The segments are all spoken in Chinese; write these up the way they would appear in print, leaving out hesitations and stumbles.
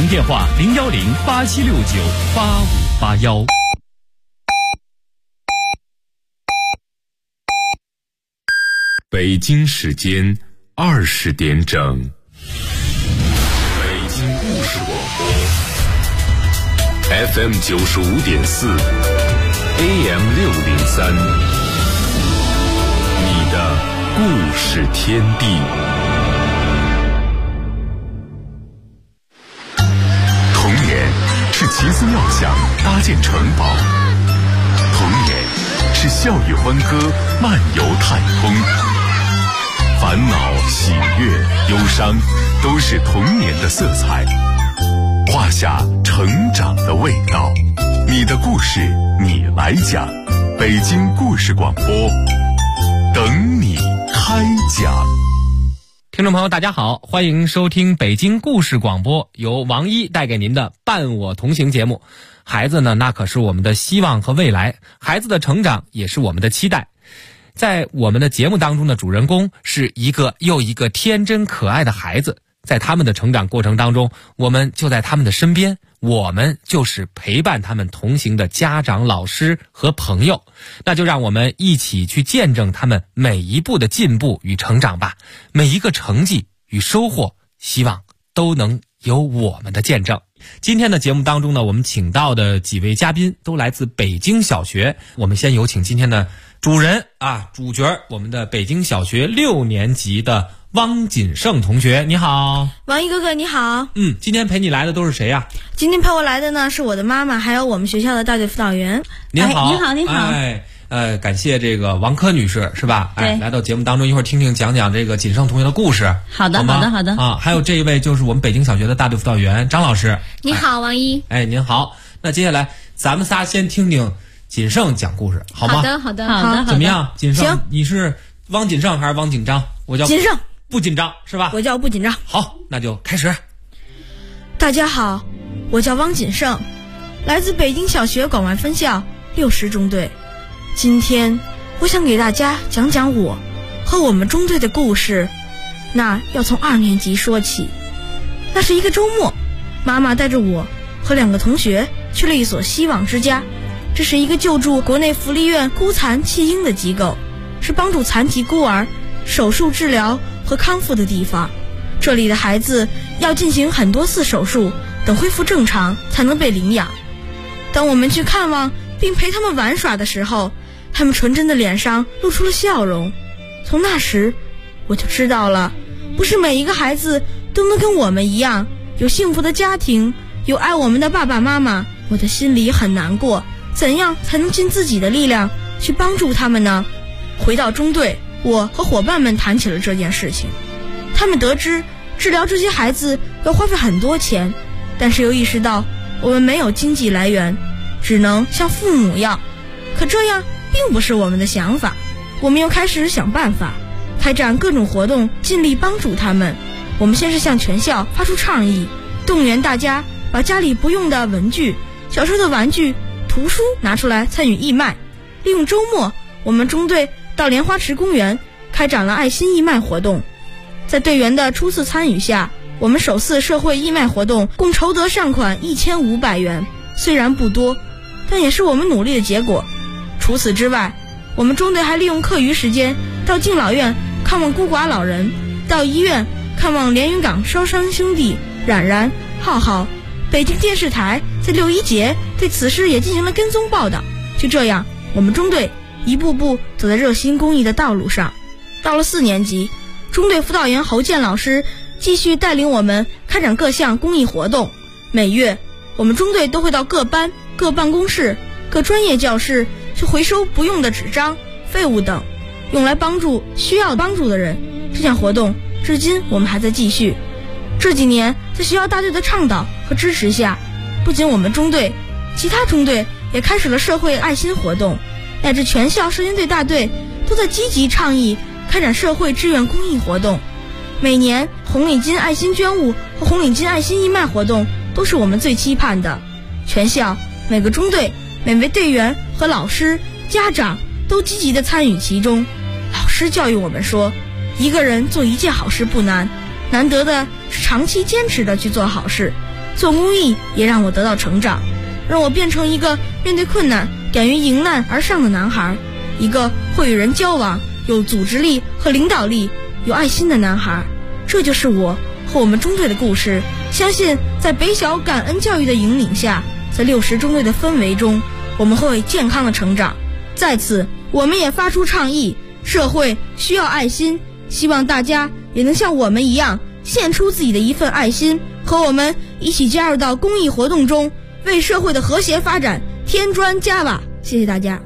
电话010-8769-8581。 北京时间20点整，北京故事广播 FM 95.4 AM 603，你的故事天地。童年是奇思妙想搭建城堡，童年是笑语欢歌漫游太空，烦恼、喜悦、忧伤，都是童年的色彩，画下成长的味道。你的故事，你来讲。北京故事广播，等你开讲。 听众朋友大家好，欢迎收听北京故事广播，由王一带给您的伴我同行节目。孩子呢，那可是我们的希望和未来，孩子的成长也是我们的期待。在我们的节目当中的主人公是一个又一个天真可爱的孩子，在他们的成长过程当中，我们就在他们的身边，我们就是陪伴他们同行的家长、老师和朋友。那就让我们一起去见证他们每一步的进步与成长吧，每一个成绩与收获，希望都能有我们的见证。今天的节目当中呢，我们请到的几位嘉宾都来自北京小学。我们先有请今天的主人主角，我们的北京小学6年级的汪锦胜同学。你好。 王一哥哥你好。 今天陪你来的都是谁呀？ 今天陪我来的呢是我的妈妈，还有我们学校的大队辅导员。 您好。 您好。 感谢这个王科女士是吧？来到节目当中，一会儿听听讲这个锦胜同学的故事。 好的。 还有这一位就是我们北京小学的大队辅导员张老师。 你好，王一。 您好。那接下来咱们仨先听听锦胜讲故事，好吗？ 好的。 怎么样，锦胜？你是汪锦胜还是汪紧张？我叫锦胜。 不紧张是吧？ 我叫不紧张。 好，那就开始。 大家好，我叫汪锦胜，来自北京小学广外分校60中队。今天我想给大家讲讲我和我们中队的故事。那要从2年级说起。那是一个周末，妈妈带着我和2个同学去了一所希望之家。这是一个救助国内福利院孤残弃婴的机构，是帮助残疾孤儿手术治疗和康复的地方。这里的孩子要进行很多次手术，等恢复正常才能被领养。当我们去看望并陪他们玩耍的时候，他们纯真的脸上露出了笑容。从那时我就知道了，不是每一个孩子都能跟我们一样有幸福的家庭，有爱我们的爸爸妈妈。我的心里很难过，怎样才能尽自己的力量去帮助他们呢？回到中队，我和伙伴们谈起了这件事情。他们得知治疗这些孩子要花费很多钱，但是又意识到我们没有经济来源，只能向父母要。可这样并不是我们的想法，我们又开始想办法，开展各种活动，尽力帮助他们。我们先是向全校发出倡议，动员大家把家里不用的文具、小时候的玩具、图书拿出来参与义卖。利用周末，我们中队到莲花池公园开展了爱心义卖活动。在队员的初次参与下，我们首次社会义卖活动共筹得善款1500元，虽然不多，但也是我们努力的结果。除此之外，我们中队还利用课余时间到敬老院看望孤寡老人，到医院看望连云港烧伤兄弟冉冉、浩浩。北京电视台在6·1节对此事也进行了跟踪报道。就这样，我们中队一步步走在热心公益的道路上。到了4年级，中队辅导员侯健老师继续带领我们开展各项公益活动。每月，我们中队都会到各班、各办公室、各专业教室去回收不用的纸张、废物等，用来帮助需要帮助的人。这项活动至今我们还在继续。这几年，在学校大队的倡导和支持下，不仅我们中队，其他中队也开始了社会爱心活动，乃至全校少先队大队都在积极倡议开展社会志愿公益活动。每年红领巾爱心捐物和红领巾爱心义卖活动都是我们最期盼的。全校每个中队、每位队员和老师、家长都积极地参与其中。老师教育我们说，一个人做一件好事不难，难得的是长期坚持地去做好事。 做公益也让我得到成长，让我变成一个面对困难敢于迎难而上的男孩，一个会与人交往、有组织力和领导力、有爱心的男孩。这就是我和我们中队的故事。相信在北小感恩教育的引领下，在60中队的氛围中，我们会健康的成长。在此，我们也发出倡议：社会需要爱心，希望大家也能像我们一样，献出自己的一份爱心，和我们一起加入到公益活动中，为社会的和谐发展添砖加瓦。谢谢大家。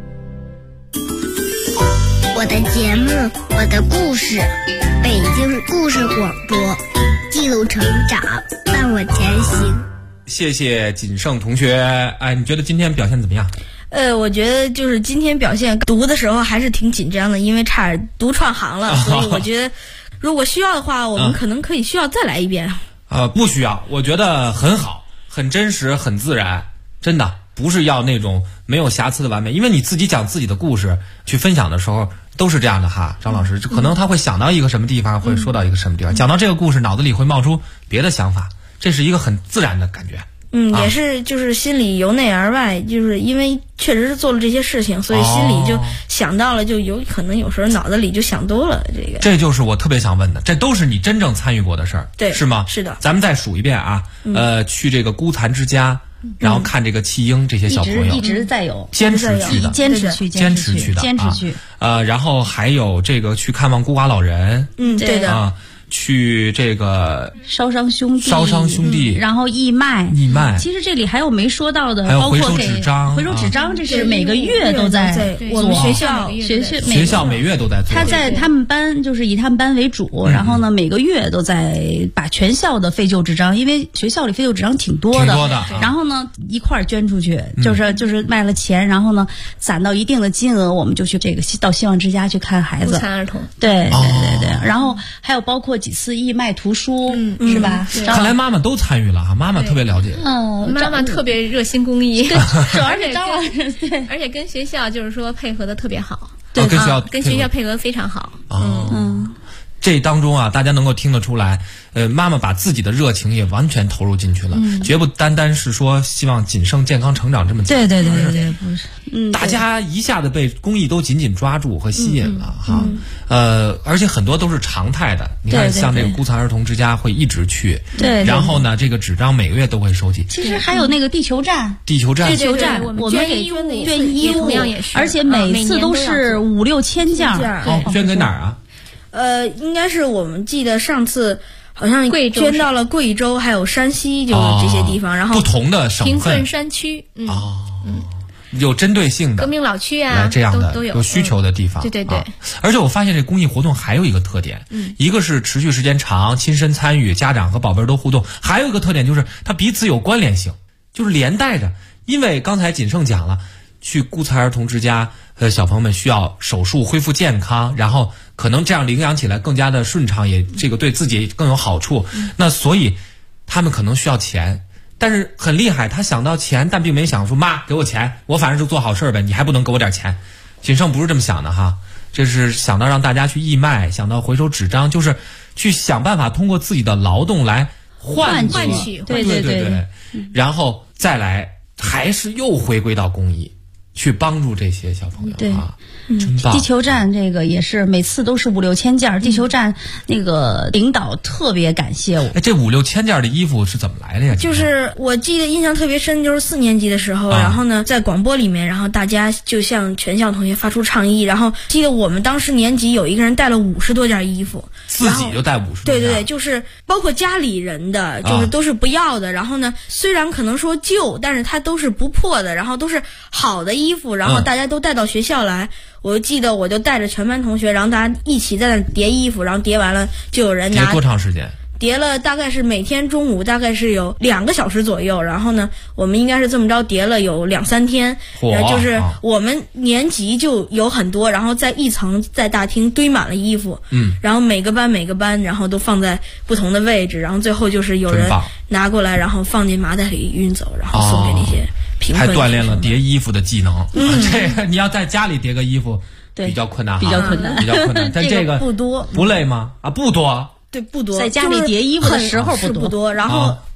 我的节目，我的故事，北京故事广播，记录成长，伴我前行。 谢谢锦盛同学。哎，你觉得今天表现怎么样？ 我觉得就是今天表现读的时候还是挺紧张的，因为差点读串行了，所以我觉得如果需要的话，我们可能需要再来一遍。 不需要，我觉得很好，很真实，很自然，真的不是要那种没有瑕疵的完美。因为你自己讲自己的故事去分享的时候都是这样的哈，张老师可能他会想到一个什么地方，会说到一个什么地方，讲到这个故事脑子里会冒出别的想法，这是一个很自然的感觉。 也是就是心里由内而外，就是因为确实是做了这些事情，所以心里就想到了，就有可能有时候脑子里就想多了。 这就是我特别想问的，这都是你真正参与过的事儿， 对， 是吗？ 是的。 咱们再数一遍啊，去这个孤残之家，然后看这个弃婴这些小朋友， 一直在有坚持去的， 坚持去的， 然后还有这个去看望孤寡老人， 对的啊。去这个烧伤兄弟，然后义卖。其实这里还有没说到的，包括给回收纸张，这是每个月都在我们学校每月都在做。 他在他们班就是以他们班为主，然后呢每个月都在把全校的废旧纸张，因为学校里废旧纸张挺多的，然后呢一块儿捐出去，就是卖了钱，然后呢攒到一定的金额，我们就去这个到希望之家去看孩子， 孤残儿童。 对，然后还有包括几次义卖图书，是吧？ 看来妈妈都参与了哈，妈妈特别了解。 妈妈特别热心公益， 对，主要是张老师，对， 而且跟学校就是说配合的特别好， 对，跟学校配合非常好。 这当中啊，大家能够听得出来，妈妈把自己的热情也完全投入进去了，绝不单单是说希望锦盛健康成长这么简单。 对，不是， 大家一下子被公益都紧紧抓住和吸引了哈。而且很多都是常态的，你看像这个孤残儿童之家会一直去， 对， 然后呢，这个纸张每个月都会收集。 其实还有那个地球站， 我们给捐衣服，而且每次都是5、6千件。 捐给哪儿啊？ 应该是我们记得上次好像捐到了贵州还有山西，就是这些地方，然后不同的省份贫困山区， 有针对性的革命老区啊， 这样的都有需求的地方。 对。 而且我发现这公益活动还有一个特点，一个是持续时间长，亲身参与，家长和宝贝儿都互动，还有一个特点就是它彼此有关联性，就是连带着。因为刚才锦盛讲了，去孤残儿童之家，小朋友们需要手术恢复健康，然后可能这样领养起来更加的顺畅，也这个对自己更有好处。那所以他们可能需要钱，但是很厉害，他想到钱，但并没想说妈给我钱，我反正就做好事呗，你还不能给我点钱。锦盛不是这么想的哈，这是想到让大家去义卖，想到回收纸张，就是去想办法通过自己的劳动来换取，对，然后再来还是又回归到公益。去帮助这些小朋友啊，真棒！ 地球站这个也是每次都是5、6千件，地球站那个领导特别感谢我。 这5、6千件的衣服是怎么来的呀？ 就是我记得印象特别深，就是4年级的时候，然后呢在广播里面，然后大家就向全校同学发出倡议，然后记得我们当时年级有一个人带了50多件衣服， 自己就带50多件。 对，就是包括家里人的，就是都是不要的。然后呢，虽然可能说旧，但是它都是不破的，然后都是好的衣服，然后大家都带到学校来。我记得我就带着全班同学，然后大家一起在那叠衣服，然后叠完了就有人拿。 叠多长时间？ 叠了大概是每天中午大概是有2个小时左右，然后呢，我们应该是这么着叠了有2、3天，就是我们年级就有很多，然后在一层在大厅堆满了衣服，然后每个班然后都放在不同的位置，然后最后就是有人拿过来，然后放进麻袋里运走，然后送给那些贫困。 还锻炼了叠衣服的技能。这个你要在家里叠个衣服比较困难， 比较困难。 但这个不多， 不累吗？不多。 对，不多， 在家里叠衣服的时候不多，然后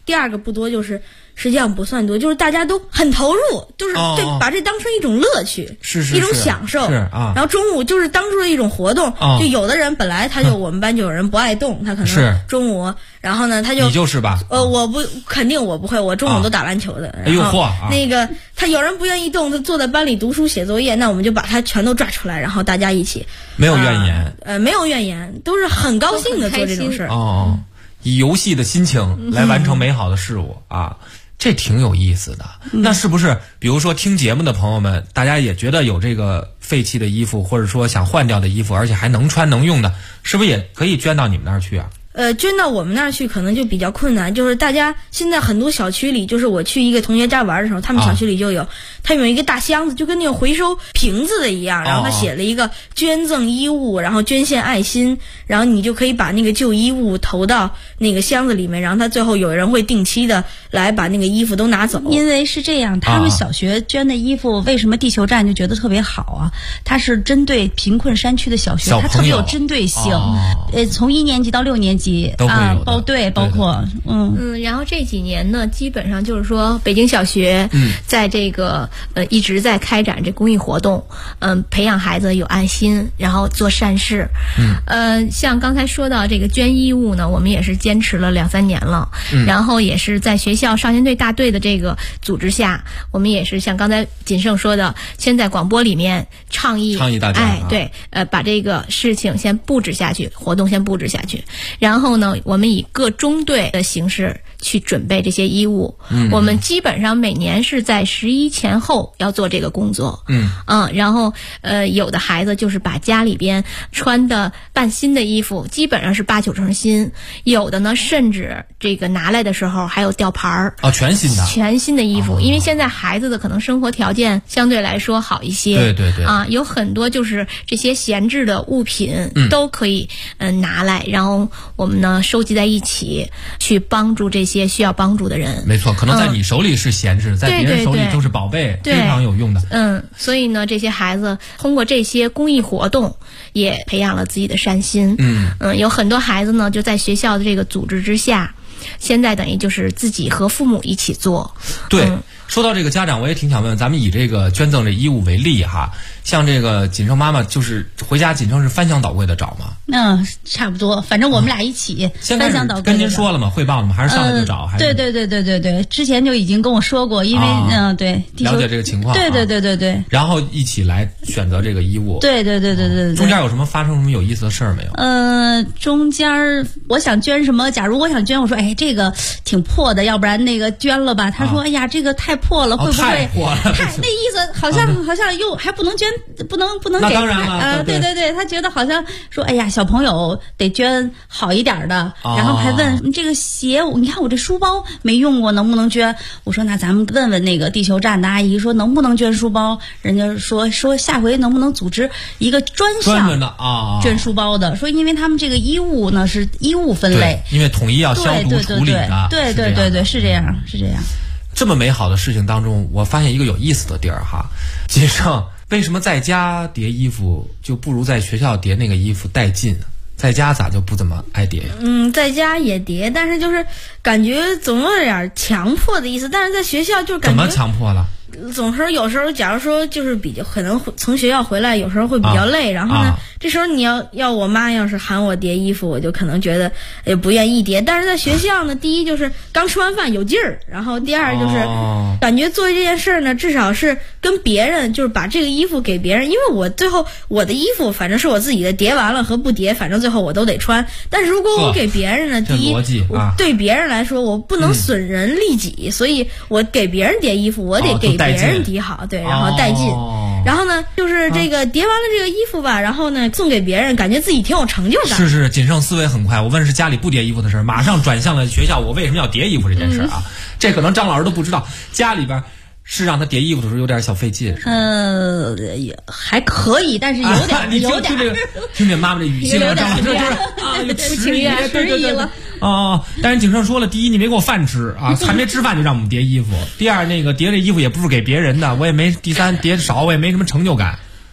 第二个不多，就是实际上不算多，就是大家都很投入，就是对把这当成一种乐趣， 是一种享受。然后中午就是当做一种活动，就有的人本来他就我们班就有人不爱动，他可能中午，然后呢他就你就是吧？ 我不肯定我不会，我中午都打篮球的。 哎呦嚯！ 那个他有人不愿意动，他坐在班里读书写作业，那我们就把他全都抓出来，然后大家一起。 没有怨言。 没有怨言，都是很高兴的做这种事儿。 以游戏的心情来完成美好的事物啊。这挺有意思的。那是不是比如说听节目的朋友们，大家也觉得有这个废弃的衣服，或者说想换掉的衣服，而且还能穿能用的，是不是也可以捐到你们那儿去啊？ 捐到我们那儿去可能就比较困难，就是大家现在很多小区里，就是我去一个同学家玩的时候，他们小区里就有，他有一个大箱子，就跟那个回收瓶子的一样，然后他写了一个捐赠衣物，然后捐献爱心，然后你就可以把那个旧衣物投到那个箱子里面，然后他最后有人会定期的来把那个衣服都拿走。 因为是这样，他们小学捐的衣服，为什么地球站就觉得特别好啊？它是针对贫困山区的小学，它特别有针对性。从1年级到6年级。 都会有包括然后这几年呢，基本上就是说北京小学在这个一直在开展这公益活动，培养孩子有爱心，然后做善事。像刚才说到这个捐衣物呢，我们也是坚持了2-3年了，然后也是在学校少先队大队的这个组织下，我们也是像刚才锦盛说的，先在广播里面倡议大家， 对，把这个事情先布置下去，活动先布置下去，然后呢，我们以各中队的形式去准备这些衣物。我们基本上每年是在11前后要做这个工作。然后有的孩子就是把家里边穿的半新的衣服，基本上是8-9成新，有的呢甚至这个拿来的时候还有吊牌儿。 全新的衣服，因为现在孩子的可能生活条件相对来说好一些。 对有很多就是这些闲置的物品都可以拿来，然后我们呢收集在一起，去帮助这些需要帮助的人。 没错，可能在你手里是闲置，在别人手里都是宝贝，非常有用的。 所以呢，这些孩子通过这些公益活动，也培养了自己的善心。有很多孩子呢，就在学校的这个组织之下，现在等于就是自己和父母一起做。 对。说到这个家长，我也挺想问，咱们以这个捐赠这衣物为例哈，像这个锦盛妈妈，就是回家锦盛是翻箱倒柜的找吗？ 差不多，反正我们俩一起翻箱倒柜。 跟您说了吗？汇报了吗？还是上来就找？还是对，之前就已经跟我说过，因为对， 了解这个情况。 对。 然后一起来选择这个衣物。 对。 中间有什么发生什么有意思的事儿没有？ 中间我想捐什么？假如我想捐，我说这个挺破的，要不然那个捐了吧。他说哎呀，这个太破了，会不会？ 太破了。 那意思好像又还不能捐，不能给。 那当然了。 对，他觉得好像说哎呀，小朋友得捐好一点的，然后还问这个鞋，你看我这书包没用过，能不能捐？我说那咱们问问那个地球站的阿姨，说能不能捐书包？人家说下回能不能组织一个专门的捐书包的？说因为他们这个衣物呢是衣物分类， 因为统一要消毒处理的。 对，是这样。 这么美好的事情当中，我发现一个有意思的地儿哈，锦盛，为什么在家叠衣服就不如在学校叠那个衣服带劲？在家咋就不怎么爱叠呀？ 在家也叠，但是就是感觉总有点强迫的意思。但是在学校就感觉怎么强迫了？ 有时候，假如说就是可能从学校回来，有时候会比较累，然后呢，这时候你要我妈要是喊我叠衣服，我就可能觉得也不愿意叠。但是在学校呢，第一就是刚吃完饭有劲儿，然后第二就是感觉做这件事呢，至少是跟别人就是把这个衣服给别人，因为我最后我的衣服反正是我自己的，叠完了和不叠，反正最后我都得穿。但是如果我给别人呢，第一对别人来说我不能损人利己，所以我给别人叠衣服，我得给别人叠好，对，然后带劲。然后呢，就是这个叠完了这个衣服吧，然后呢送给别人，感觉自己挺有成就感。 是，锦盛思维很快。我问是家里不叠衣服的事儿，马上转向了学校。我为什么要叠衣服这件事啊？这可能张老师都不知道，家里边是让他叠衣服的时候有点小费劲。 也还可以，但是有点。 你听这妈妈这语气了，张老师就是不情愿， 对了。但是景盛说了，第一你没给我饭吃啊，还没吃饭就让我们叠衣服。第二那个叠这衣服也不是给别人的，我也没。第三叠少我也没什么成就感。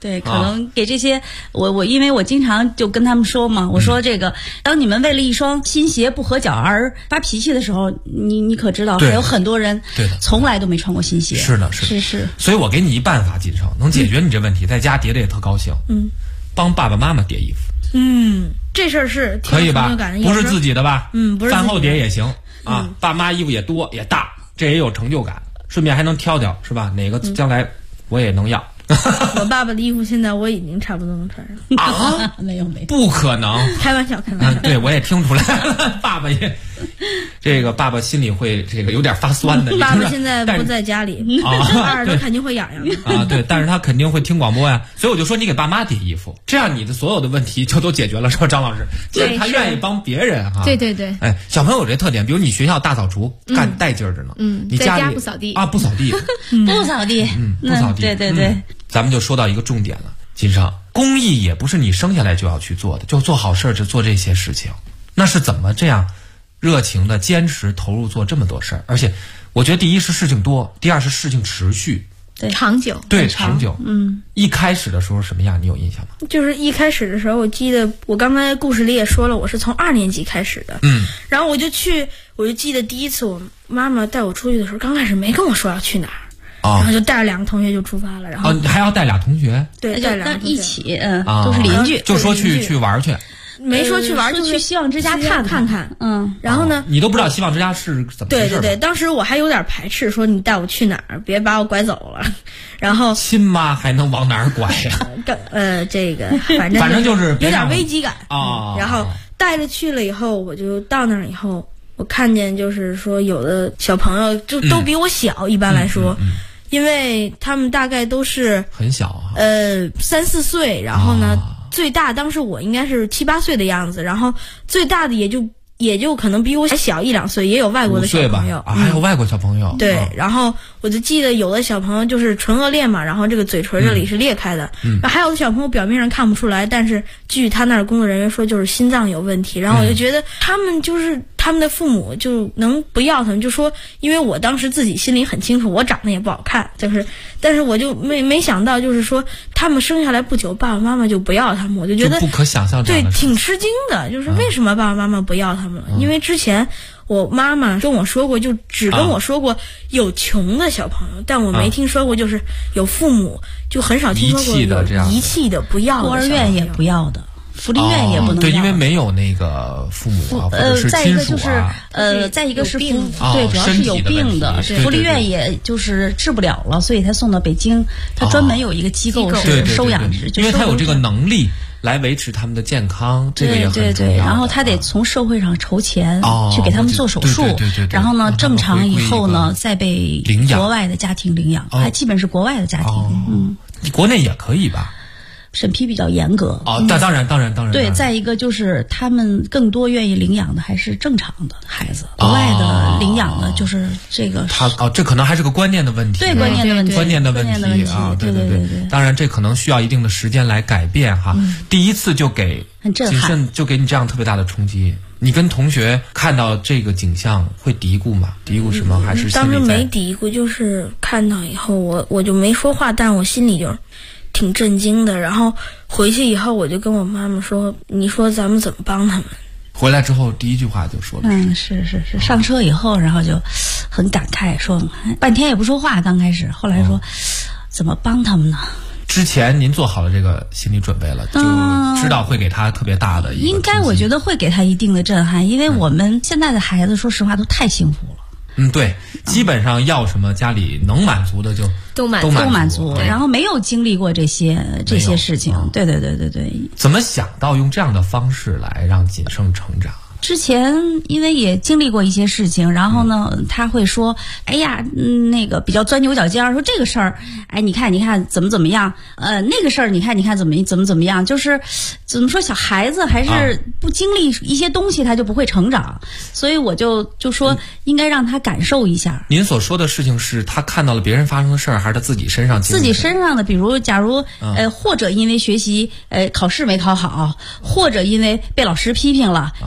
对，可能给这些我因为我经常就跟他们说嘛，我说这个，当你们为了一双新鞋不合脚而发脾气的时候，你可知道还有很多人从来都没穿过新鞋。 是的，是。所以我给你一办法，锦生能解决你这问题，在家叠的也特高兴。帮爸爸妈妈叠衣服。 这事儿是可以吧？不是自己的吧？ 不是饭后叠也行啊。爸妈衣服也多也大，这也有成就感，顺便还能挑挑是吧？哪个将来我也能要。 我爸爸的衣服现在我已经差不多能穿上啊，没有， 不可能， 开玩笑。 对，我也听出来了，爸爸也，爸爸心里会这个有点发酸的。 爸爸现在不在家里，耳朵肯定会痒痒的啊。对，但是他肯定会听广播呀，所以我就说你给爸妈叠衣服，这样你的所有的问题就都解决了，是吧，张老师？ 对， 他愿意帮别人哈。 对。 哎，小朋友有这特点，比如你学校大扫除干带劲儿着呢，你在家不扫地啊，不扫地， 不扫地， 不扫地， 对。 咱们就说到一个重点了，金生，公益也不是你生下来就要去做的，就做好事就做这些事情，那是怎么这样热情的坚持投入做这么多事儿？而且我觉得第一是事情多，第二是事情持续， 对， 长久， 对，长久。一开始的时候什么样？你有印象吗？ 就是一开始的时候，我记得我刚才故事里也说了，我是从2年级开始的。然后我就记得第一次我妈妈带我出去的时候，刚开始没跟我说要去哪儿。然后就带着2个同学就出发了，然后你还要带俩同学？ 对，带2个同学一起，都是邻居， 就说去玩去， 没说去玩，就去希望之家看看。 然后呢， 你都不知道希望之家是怎么回事？ 对，当时我还有点排斥，说你带我去哪儿，别把我拐走了。然后亲妈还能往哪儿拐呀？ 这个反正就是有点危机感啊。 然后带着去了以后，我就到那儿以后，我看见就是说有的小朋友就都比我小，一般来说。因为他们大概都是很小啊 ，3、4岁，然后呢，最大当时我应该是7、8岁的样子，然后最大的也就可能比我还小1、2岁，也有外国的小朋友还有外国小朋友。 对，然后我就记得有的小朋友就是唇腭裂嘛，然后这个嘴唇这里是裂开的，还有的小朋友表面上看不出来，但是据他那儿工作人员说就是心脏有问题，然后我就觉得他们的父母就能不要他们，就说因为我当时自己心里很清楚，我长得也不好看，但是我就没想到，就是说他们生下来不久，爸爸妈妈就不要他们，我就觉得不可想象， 对，挺吃惊的，就是为什么爸爸妈妈不要他们了？因为之前我妈妈跟我说过，就只跟我说过有穷的小朋友，但我没听说过就是有父母，就很少听说过有遗弃的不要的， 孤儿院也不要的。福利院也不能要， 对，因为没有那个父母啊，或者是亲属啊。 再一个是病， 对，主要是有病的。福利院也就是治不了了，所以他送到北京，他专门有一个机构是收养， 因为他有这个能力来维持他们的健康，这个也很重要。 对，然后他得从社会上筹钱去给他们做手术，然后呢正常以后呢再被国外的家庭领养，他基本是国外的家庭。 国内也可以吧？ 审批比较严格当然。 对，再一个就是他们更多愿意领养的还是正常的孩子，国外的领养的就是这个。 这可能还是个观念的问题。 对，观念的问题啊，对。当然，这可能需要一定的时间来改变哈。第一次就给很震撼， 就给你这样特别大的冲击。你跟同学看到这个景象会嘀咕吗？嘀咕什么？还是当时没嘀咕，就是看到以后我就没说话，但是我心里就挺震惊的，然后回去以后我就跟我妈妈说，你说咱们怎么帮他们？ 回来之后第一句话就说了， 是，上车以后，然后就很感慨，说半天也不说话，刚开始，后来说怎么帮他们呢？ 之前您做好了这个心理准备了，就知道会给他特别大的一个应该我觉得会给他一定的震撼，因为我们现在的孩子说实话都太幸福了。 对，基本上要什么家里能满足的就都满足，然后没有经历过这些事情。对。 怎么想到用这样的方式来让锦生成长？ 之前因为也经历过一些事情，然后呢，他会说：“哎呀，那个比较钻牛角尖儿，说这个事儿，哎，你看怎么样？那个事儿，你看怎么样？就是怎么说，小孩子还是不经历一些东西，他就不会成长。所以我就说，应该让他感受一下。 您所说的事情是他看到了别人发生的事儿，还是他自己身上经历？ 自己身上的，比如假如或者因为学习考试没考好，或者因为被老师批评了，有时候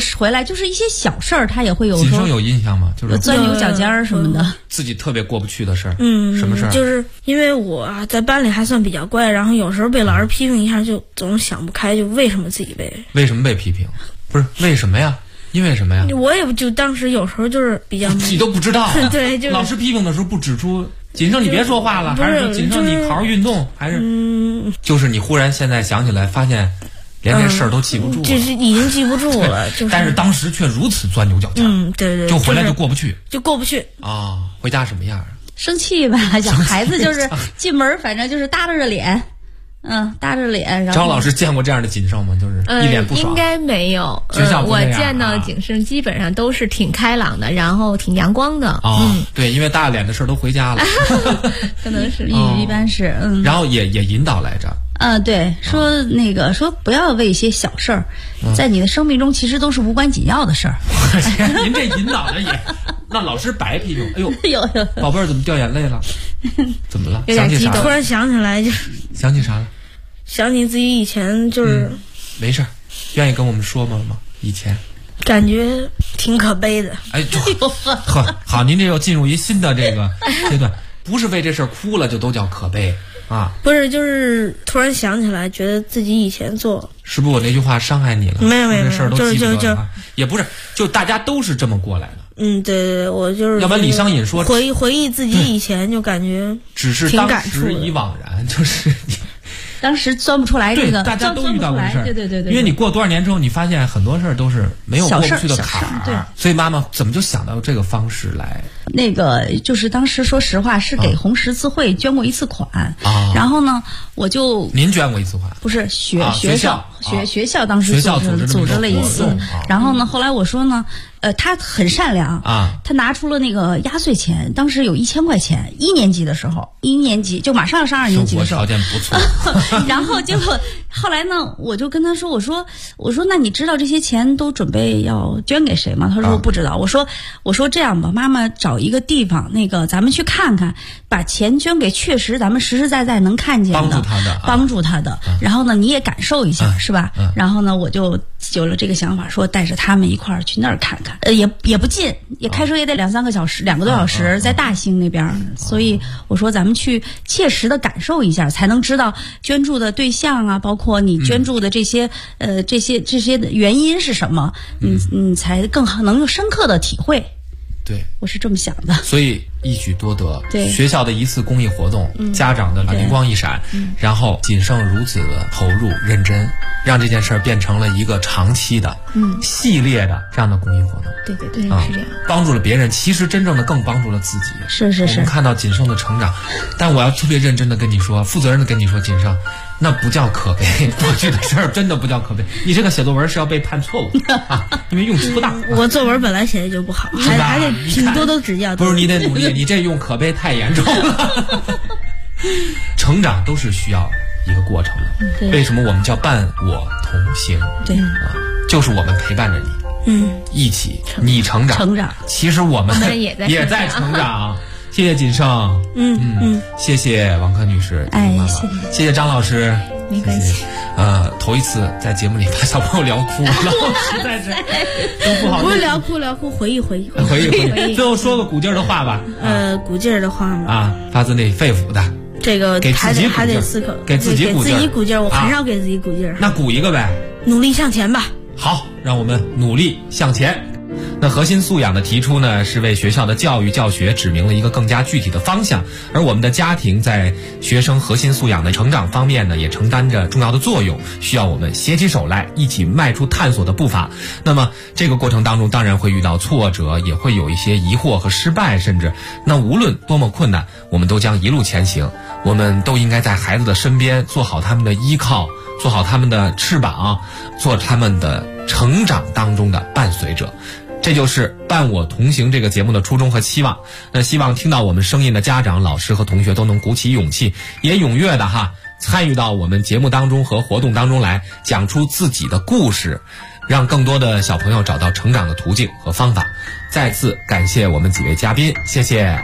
回来就是一些小事儿，他也会有说。 锦生有印象吗？就是钻牛角尖儿什么的， 自己特别过不去的事儿。什么事儿？ 就是因为我在班里还算比较乖，然后有时候被老师批评一下，就总想不开，就为什么自己为什么被批评？不是为什么呀？因为什么呀？ 我也就当时有时候就是比较你都不知道。 对，就是老师批评的时候不指出，锦生你别说话了，还是说锦生你好好运动，还是就是你忽然现在想起来，发现连这事儿都记不住了， 就是已经记不住了。 但是当时却如此钻牛角尖。 对， 就回来就过不去，啊！回家什么样？ 生气吧，小孩子就是进门，反正就是耷拉着脸。耷着脸。然后张老师见过这样的锦生吗？就是一脸不爽。 应该没有。我见到锦生基本上都是挺开朗的，然后挺阳光的。 对，因为大脸的事儿都回家了， 可能是一般是然后也引导来着。 对，说不要为一些小事儿，在你的生命中其实都是无关紧要的事儿。 您这引导的也，那老师白批评。哎呦， 有宝贝儿怎么掉眼泪了？怎么了？ 有点激动。突然想起来就。 想起啥了？ 想起自己以前就是。 没事，愿意跟我们说吗？以前。 感觉挺可悲的。 哎，好，您这又进入一新的这个阶段，不是为这事儿哭了就都叫可悲。 不是，就是突然想起来，觉得自己以前做， 是不是我那句话伤害你了？ 没有， 这事儿都记不得了。也不是，就大家都是这么过来的。 对，我就是。 要不然李商隐说， 回忆自己以前，就感觉只是当时已惘然，就是你。 当时钻不出来这个， 大家都遇到过这事儿， 对， 因为你过多少年之后，你发现很多事儿都是没有过不去的坎儿， 对， 所以妈妈怎么就想到这个方式来？ 就是当时说实话是给红十字会捐过一次款，然后呢，我就您捐过一次款？ 不是学校当时组织了一次，然后呢，后来我说呢。他很善良他拿出了那个压岁钱，当时有1000块钱，1年级的时候，1年级就马上要上2年级的时候， 生活条件不错。 然后结果后来呢，我就跟他说，我说那你知道这些钱都准备要捐给谁吗？他说不知道。我说这样吧，妈妈找一个地方，咱们去看看，把钱捐给确实咱们实实在在能看见的，帮助他的。然后呢，你也感受一下，是吧？然后呢，我就有了这个想法，说带着他们一块儿去那儿看看。也不近，也开车也得2-3个小时，2个多小时，在大兴那边。所以我说咱们去切实的感受一下，才能知道捐助的对象啊，包括你捐助的这些原因是什么，你才更能够深刻的体会。 对， 我是这么想的。 所以一举多得， 对学校的一次公益活动，家长的灵光一闪，然后锦生如此的投入认真，让这件事儿变成了一个长期的、系列的这样的公益活动。 对，是这样。 帮助了别人，其实真正的更帮助了自己。 是。 我们看到锦生的成长，但我要特别认真的跟你说，负责任的跟你说，锦生，那不叫可悲，过去的事儿真的不叫可悲。你这个写作文是要被判错误因为用词不当。 我作文本来写的就不好，还得挺多都指教。 不是，你得努力，你这用可悲太严重了。成长都是需要一个过程的。为什么我们叫伴我同行？ 对就是我们陪伴着你，一起你成长。其实我们也在成长。谢谢锦生，谢谢王珂女士，谢谢张老师， 没关系。 头一次在节目里把小朋友聊哭了，实在是都不好。 不是聊哭，回忆。 最后说个鼓劲儿的话吧。 鼓劲儿的话吗？ 发自内肺腑的。这个还得思考， 给自己鼓劲儿。我很少给自己鼓劲儿。 那鼓一个呗。 努力向前吧。 好，让我们努力向前。那核心素养的提出呢，是为学校的教育教学指明了一个更加具体的方向，而我们的家庭在学生核心素养的成长方面呢，也承担着重要的作用，需要我们携起手来，一起迈出探索的步伐。那么这个过程当中当然会遇到挫折，也会有一些疑惑和失败，甚至那无论多么困难，我们都将一路前行。我们都应该在孩子的身边，做好他们的依靠，做好他们的翅膀，做他们的成长当中的伴随者。这就是伴我同行这个节目的初衷和期望。那希望听到我们声音的家长、老师和同学都能鼓起勇气，也踊跃的参与到我们节目当中和活动当中来，讲出自己的故事，让更多的小朋友找到成长的途径和方法。再次感谢我们几位嘉宾，谢谢。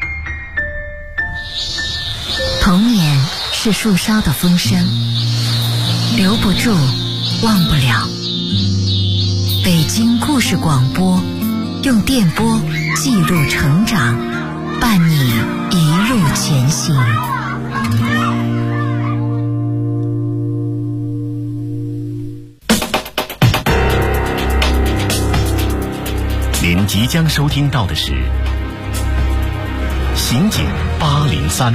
童年是树梢的风声，留不住，忘不了。 北京故事广播，用电波记录成长，伴你一路前行。 您即将收听到的是《刑警803》。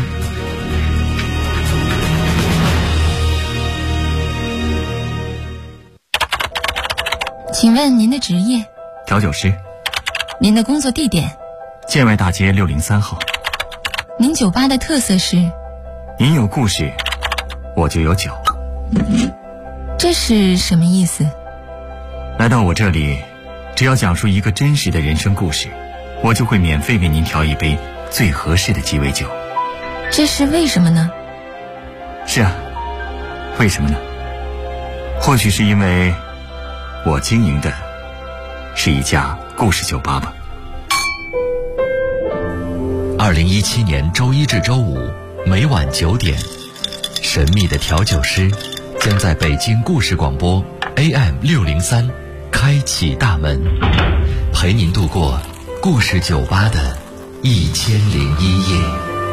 请问您的职业？ 调酒师。 您的工作地点？ 建外大街603号。 您酒吧的特色是？ 您有故事，我就有酒。 这是什么意思？ 来到我这里，只要讲述一个真实的人生故事，我就会免费为您调一杯最合适的鸡尾酒。 这是为什么呢？ 是啊，为什么呢？或许是因为我经营的是一家故事酒吧吧。 2017年周一至周五每晚9点，神秘的调酒师将在北京故事广播 AM603开启大门，陪您度过故事酒吧的1001夜。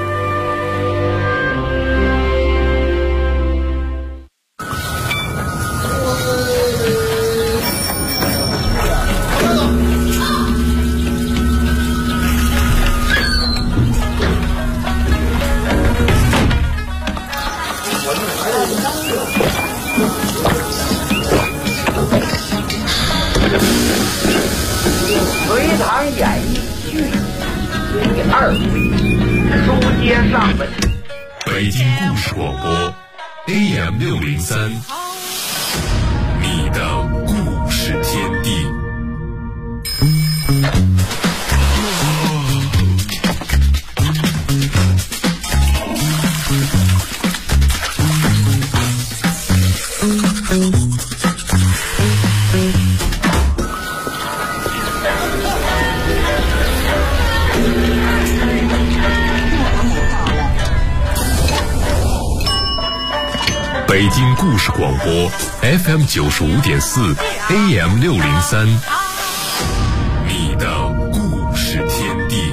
隋唐演艺剧第2回书接上文。 北京故事广播 AM603，你的故事天地。北京故事广播 FM95.4 AM603，你的故事天地。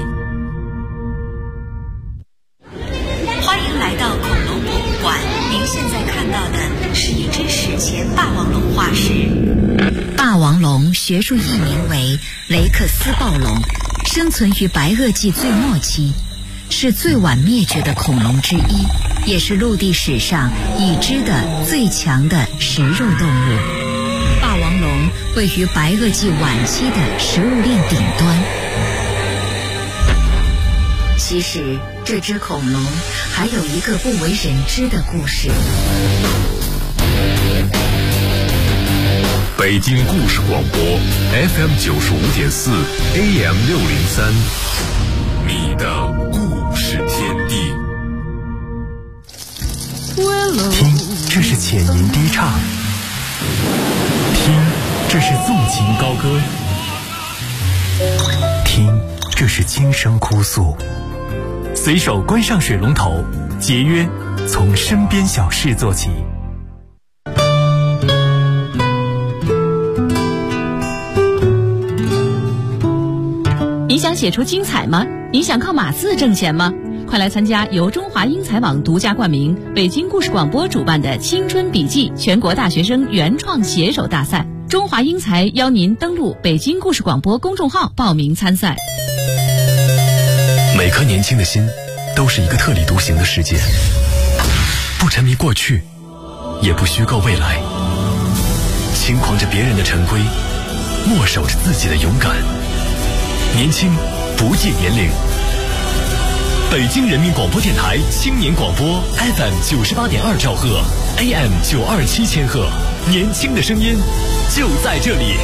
欢迎来到恐龙博物馆，您现在看到的是一只史前霸王龙化石。霸王龙学术译名为雷克斯暴龙，生存于白垩纪最末期，是最晚灭绝的恐龙之一，也是陆地史上已知的最强的食肉动物。霸王龙位于白垩纪晚期的食物链顶端。其实这只恐龙还有一个不为人知的故事。 北京故事广播 FM95.4 AM603，你的故事天地。 听，这是浅吟低唱；听，这是纵情高歌；听，这是轻声哭诉。随手关上水龙头，节约从身边小事做起。 你想写出精彩吗？你想靠码字挣钱吗？快来参加由中华英才网独家冠名、北京故事广播主办的青春笔记全国大学生原创写手大赛。中华英才邀您登录北京故事广播公众号报名参赛。 每颗年轻的心都是一个特立独行的世界，不沉迷过去，也不虚构未来，轻狂着别人的陈规，默守着自己的勇敢。年轻不计年龄。北京人民广播电台青年广播 FM98.2 兆赫 AM927千赫，年轻的声音就在这里。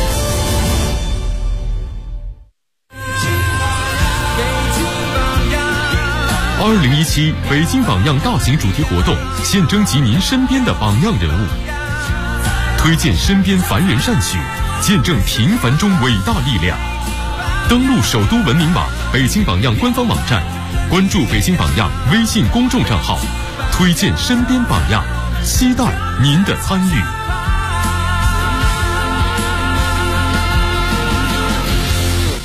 2017北京榜样大型主题活动，现征集您身边的榜样人物，推荐身边凡人善举，见证平凡中伟大力量。登录首都文明网北京榜样官方网站，关注北京榜样微信公众账号，推荐身边榜样，期待您的参与。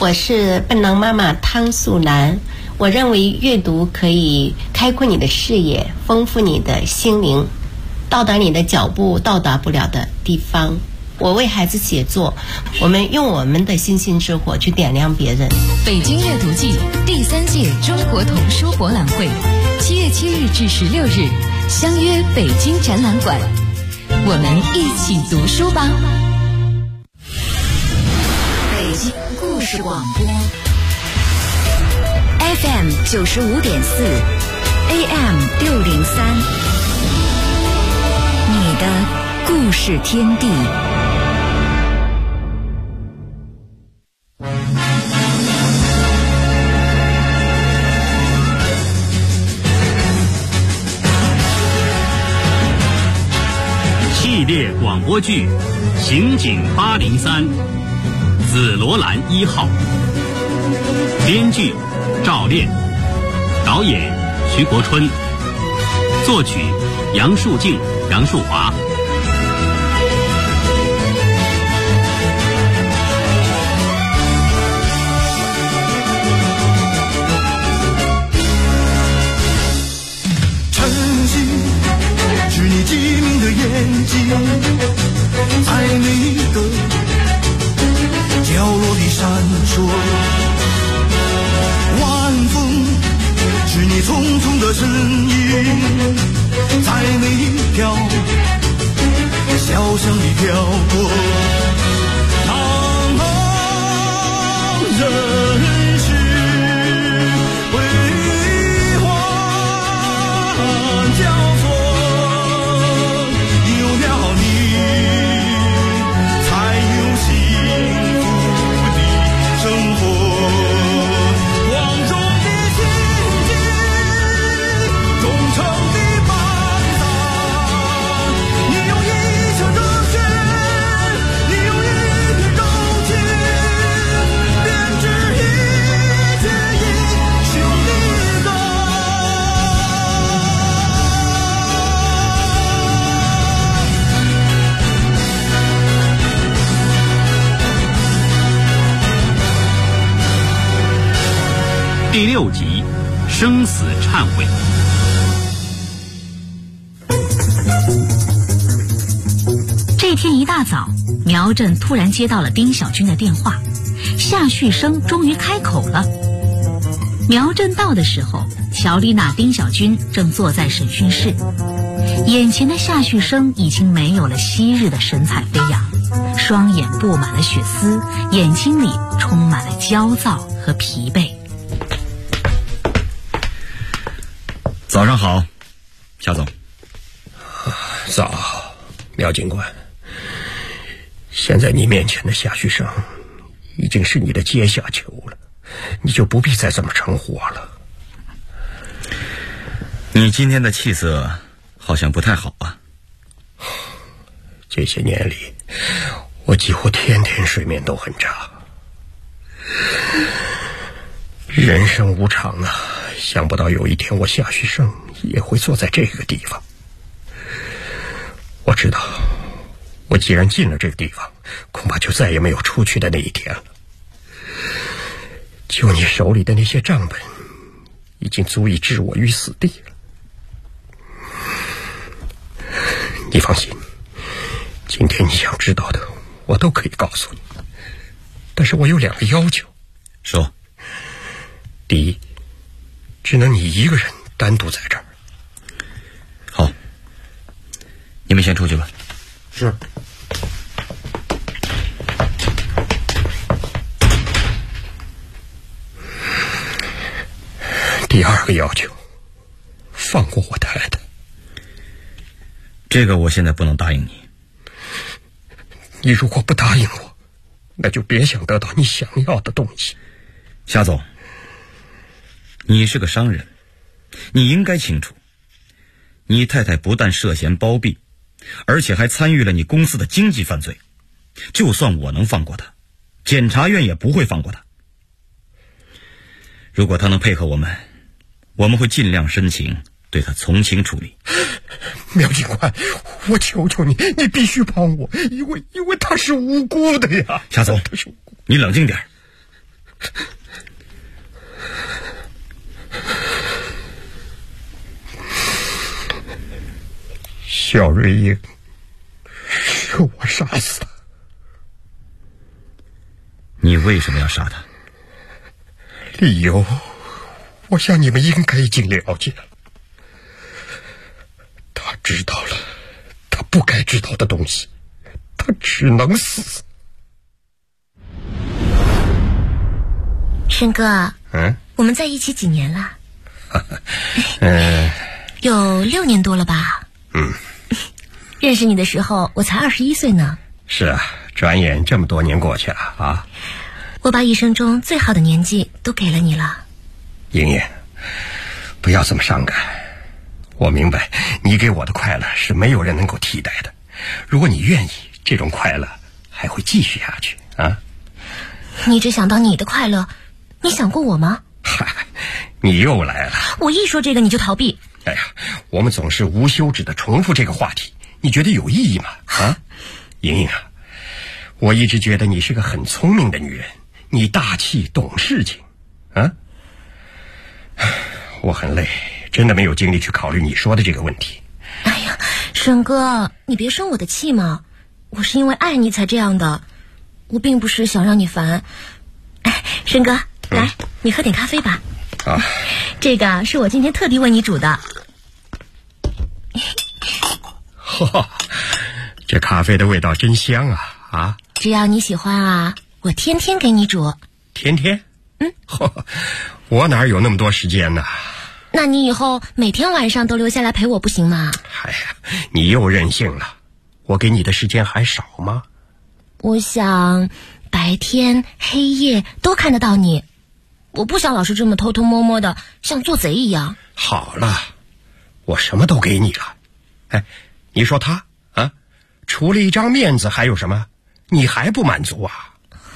我是笨狼妈妈汤素兰。我认为阅读可以开阔你的视野，丰富你的心灵，到达你的脚步到达不了的地方。我为孩子写作，我们用我们的星星之火去点亮别人。 北京阅读季第3届中国童书博览会7月7日至16日相约北京展览馆，我们一起读书吧。北京故事广播 FM 95.4 AM 603，你的故事天地。 系列广播剧《刑警803》，紫罗兰1号，编剧赵炼，导演徐国春，作曲杨树静、杨树华。 机灵的眼睛，在每个角落里闪烁。晚风是你匆匆的身影，在每一条小巷里飘过。茫茫人世辉煌交错。 第6集，生死忏悔。 这天一大早，苗振突然接到了丁小军的电话，夏旭升终于开口了。苗振到的时候，乔丽娜、丁小军正坐在审讯室，眼前的夏旭升已经没有了昔日的神采飞扬，双眼布满了血丝，眼睛里充满了焦躁和疲惫。 早上好，夏总。 早，苗警官。现在你面前的夏旭升已经是你的阶下囚了，你就不必再这么称呼我了。 你今天的气色好像不太好啊。 这些年里，我几乎天天睡眠都很差。人生无常啊，想不到有一天我夏旭升也会坐在这个地方。我知道，我既然进了这个地方，恐怕就再也没有出去的那一天了。就你手里的那些账本，已经足以置我于死地了。你放心，今天你想知道的，我都可以告诉你。但是我有2个要求。 说。 第一，只能你一个人单独在这儿。 好，你们先出去吧。 是。第2个要求，放过我太太。 这个我现在不能答应你。 你如果不答应我，那就别想得到你想要的东西。 夏总，你是个商人，你应该清楚，你太太不但涉嫌包庇，而且还参与了你公司的经济犯罪。就算我能放过她，检察院也不会放过她。如果她能配合我们，我们会尽量申请对她从轻处理。 苗警官，我求求你，你必须帮我，因为她是无辜的呀。 夏总，你冷静点。 肖瑞英是我杀死的。 你为什么要杀他？ 理由，我想你们应该已经了解了。他知道了他不该知道的东西，他只能死。 申哥，我们在一起几年了？有6年多了吧？认识你的时候我才21岁呢。 是啊，转眼这么多年过去了啊。 我把一生中最好的年纪都给了你了。 莹莹，不要这么伤感。我明白你给我的快乐是没有人能够替代的。如果你愿意，这种快乐还会继续下去啊。 你只想到你的快乐，你想过我吗？ 嗨，你又来了。 我一说这个你就逃避。 哎呀，我们总是无休止的重复这个话题，你觉得有意义吗？啊，莹莹啊，我一直觉得你是个很聪明的女人，你大气懂事情啊。我很累，真的没有精力去考虑你说的这个问题。 哎呀，沈哥，你别生我的气嘛，我是因为爱你才这样的，我并不是想让你烦。哎，沈哥，来，你喝点咖啡吧。 啊， 这个是我今天特地为你煮的。 呵，这咖啡的味道真香啊！啊， 只要你喜欢啊，我天天给你煮。 天天？呵，我哪有那么多时间呢？ 那你以后每天晚上都留下来陪我不行吗？ 哎呀，你又任性了，我给你的时间还少吗？ 我想白天黑夜都看得到你，我不想老是这么偷偷摸摸的，像做贼一样。 好了，我什么都给你了。哎，你说他啊，除了一张面子还有什么？你还不满足啊？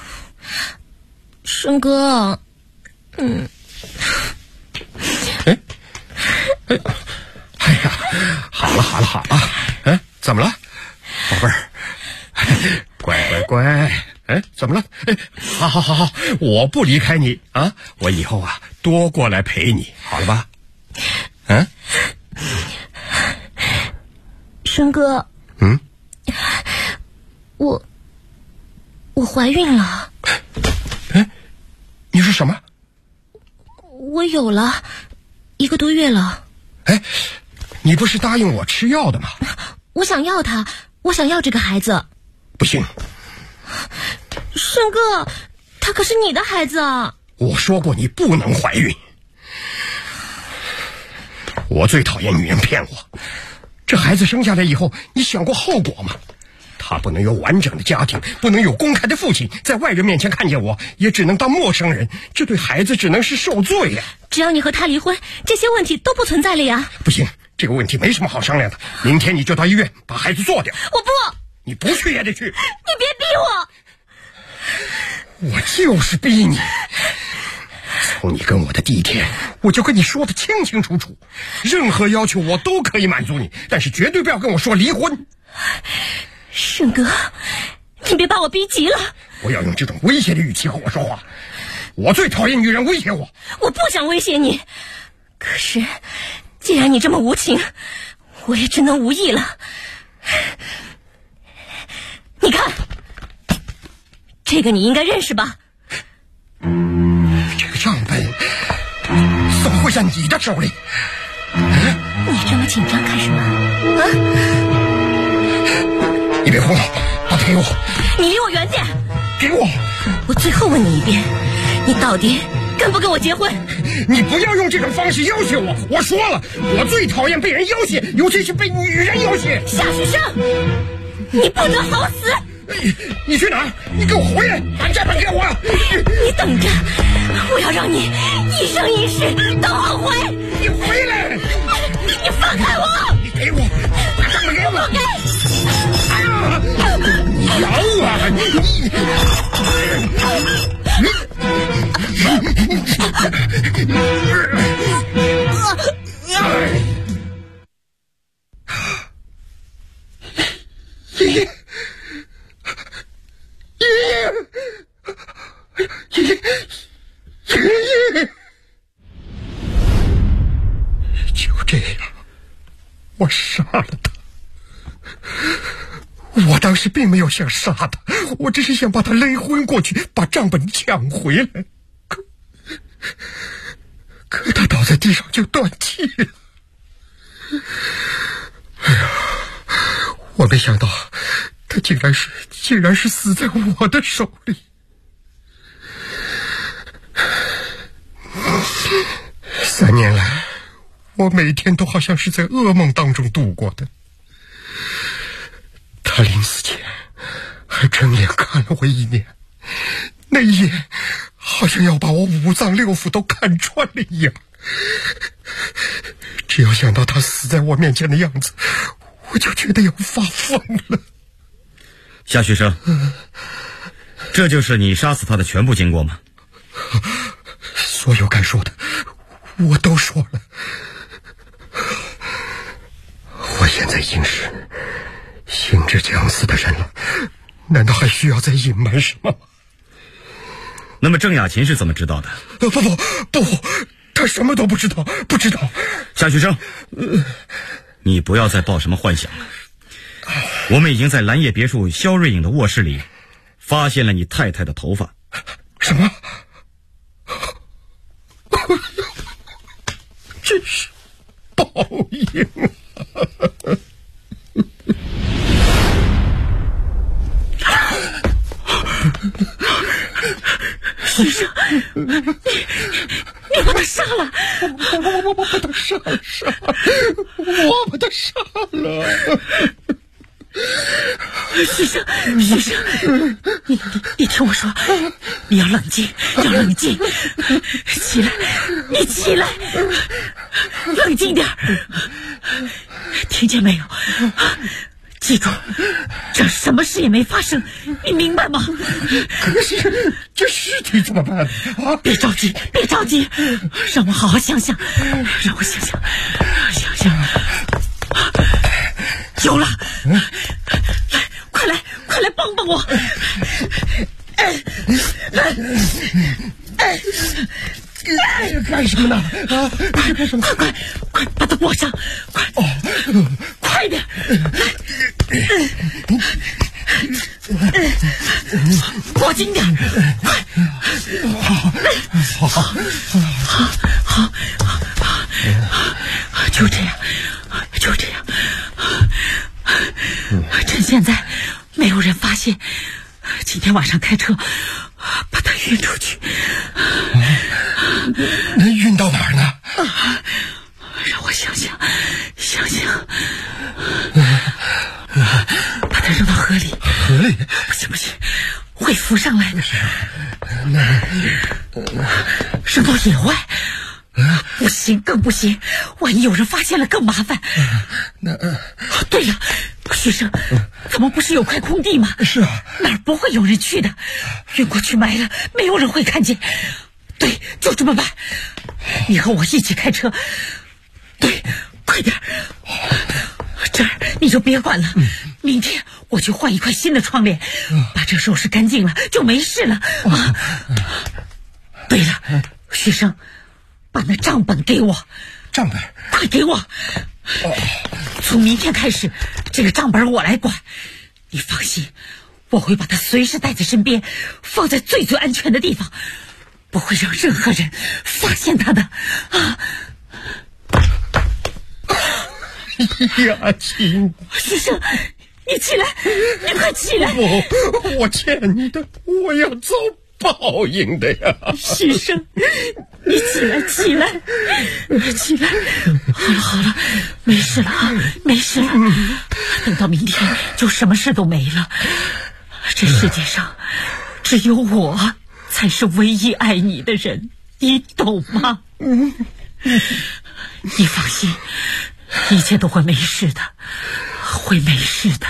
申哥， 哎呀，好了，哎，怎么了，宝贝儿？乖，哎，怎么了？哎，好，我不离开你啊，我以后啊多过来陪你，好了吧？ 申哥，我怀孕了。 哎，你说什么？ 我有了1个多月了。 哎，你不是答应我吃药的吗？ 我想要他，我想要这个孩子。 不行， 申哥，他可是你的孩子啊！ 我说过你不能怀孕。我最讨厌女人骗我。这孩子生下来以后，你想过后果吗？他不能有完整的家庭，不能有公开的父亲，在外人面前看见我，也只能当陌生人，这对孩子只能是受罪呀。 只要你和他离婚，这些问题都不存在了呀。 不行，这个问题没什么好商量的。明天你就到医院把孩子做掉。 我不， 你不去也得去。 你别逼我。我就是逼你。从你跟我的第一天，我就跟你说的清清楚楚，任何要求我都可以满足你，但是绝对不要跟我说离婚。 沈哥，你别把我逼急了。 不要用这种威胁的语气和我说话，我最讨厌女人威胁我。 我不想威胁你，可是既然你这么无情，我也只能无意了。你看，这个你应该认识吧？ 这个账本怎么会在你的手里？ 你这么紧张干什么啊？ 你别胡闹，把它给我！ 你离我远点！ 给我！ 我最后问你一遍，你到底跟不跟我结婚？ 你不要用这种方式要挟我！我说了，我最讨厌被人要挟，尤其是被女人要挟。 夏徐生，你不得好死！ 你去哪儿？你给我回来！把账本给我！ 你等着，我要让你一生一世都后悔！ 你回来！ 你放开我！ 你给我！把账本给我！ 不给！ 哎呀！你饶啊！ 这样，我杀了他。我当时并没有想杀他，我只是想把他勒昏过去，把账本抢回来。可他倒在地上就断气了。哎呀，我没想到他竟然是死在我的手里。3年来，我每天都好像是在噩梦当中度过的。他临死前还睁眼看了我一眼，那一眼好像要把我5脏6腑都看穿了一样。只要想到他死在我面前的样子，我就觉得要发疯了。 夏学生，这就是你杀死他的全部经过吗？ 所有该说的我都说了。我现在已经是行之将死的人了，难道还需要再隐瞒什么吗？ 那么郑雅琴是怎么知道的？ 不，他什么都不知道。 夏学生，你不要再抱什么幻想了。我们已经在蓝叶别墅肖瑞颖的卧室里发现了你太太的头发。 什么？真是报应徐生，你把他杀了！ 我把他杀了！ 徐生，你听我说，你要冷静，起来，你起来，冷静点，听见没有？记住，这什么事也没发生，你明白吗？ 可是这尸体怎么办啊？ 别着急，让我好好想想，有了，来，快来帮帮我！ 干什么呢？干什么？ 快把它裹上！快点！裹紧点！快！好，就这样。趁现在没有人发现，今天晚上开车把他运出去。 能运到哪儿呢？ 让我想想，把他扔到河里。不行，会浮上来的。扔到野外。不行，更不行，万一有人发现了更麻烦。对了，徐生，咱们不是有块空地吗？ 是啊， 那儿不会有人去的，运过去埋了，没有人会看见。对，就这么办。你和我一起开车。对，快点。这儿你就别管了，明天我去换一块新的窗帘，把这收拾干净了就没事了啊。对了，徐生，把那账本给我。 账本？ 快给我！从明天开始，这个账本我来管。你放心，我会把它随时带在身边，放在最安全的地方，不会让任何人发现它的啊！ 雅琴， 徐生，你起来，你快起来！ 我欠你的，我要遭报应的呀！ 徐生，你起来！好了，没事了啊，没事了。等到明天就什么事都没了。这世界上只有我才是唯一爱你的人，你懂吗？你放心，一切都会没事的，会没事的。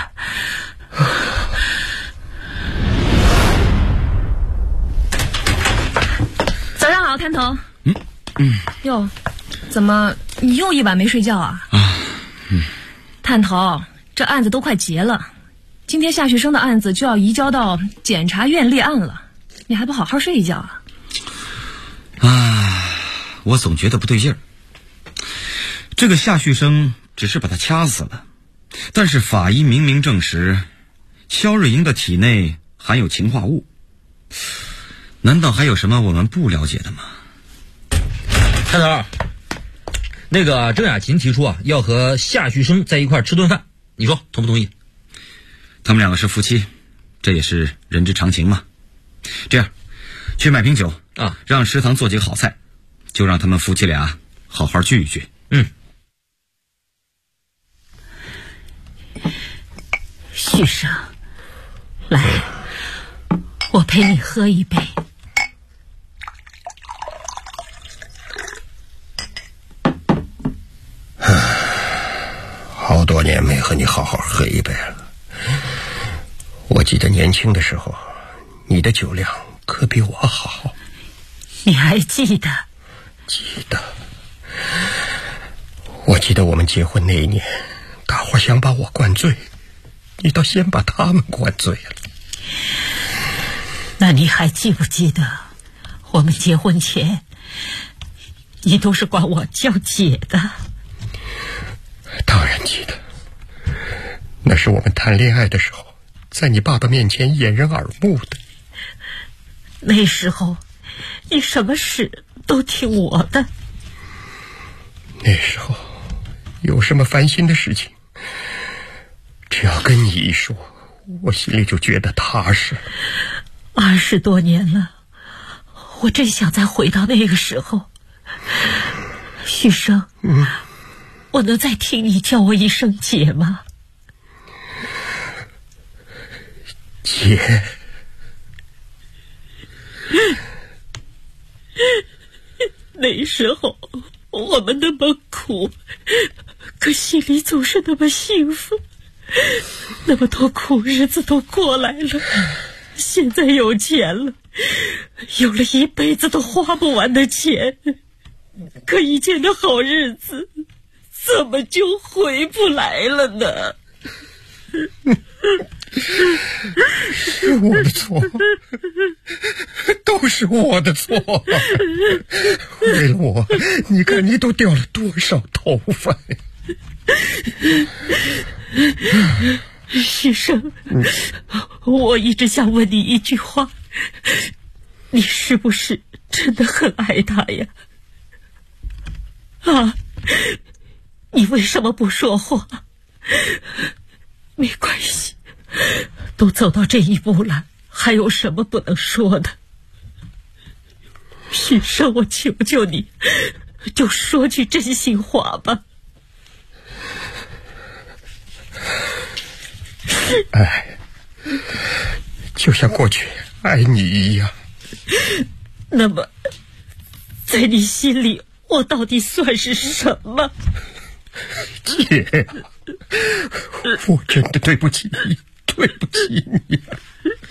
早上好，滩头。哟，怎么你又一晚没睡觉啊？滩头，这案子都快结了，今天夏学生的案子就要移交到检察院立案了，你还不好好睡一觉啊？ 我总觉得不对劲儿。 这个夏旭生只是把他掐死了，但是法医明明证实肖瑞莹的体内含有氰化物，难道还有什么我们不了解的吗？ 探头，那个郑雅琴提出要和夏旭生在一块吃顿饭，你说同不同意？ 他们两个是夫妻，这也是人之常情嘛。这样，去买瓶酒让食堂做几个好菜，就让他们夫妻俩好好聚一聚。 旭生，来，我陪你喝一杯。 好多年没和你好好喝一杯了。我记得年轻的时候，你的酒量可比我好。 你还记得？ 记得。我记得我们结婚那一年，大伙想把我灌醉，你倒先把他们灌醉了。 那你还记不记得，我们结婚前，你都是管我叫姐的？ 当然记得，那是我们谈恋爱的时候，在你爸爸面前掩人耳目的。 那时候，你什么事都听我的。 那时候，有什么烦心的事情，只要跟你一说，我心里就觉得踏实。 20多年了，我真想再回到那个时候。旭生，我能再听你叫我一声姐吗？ 姐。 那时候我们那么苦，可心里总是那么幸福。那么多苦日子都过来了，现在有钱了，有了一辈子都花不完的钱，可以前的好日子怎么就回不来了呢？ 是我的错，都是我的错。为了我，你看你都掉了多少头发呀！ 旭生，我一直想问你一句话，你是不是真的很爱他呀？你为什么不说话？没关系，都走到这一步了，还有什么不能说的？旭生，我求求你，就说句真心话吧。 爱，就像过去爱你一样。 那么，在你心里，我到底算是什么？ 姐呀，我真的对不起你，对不起你啊！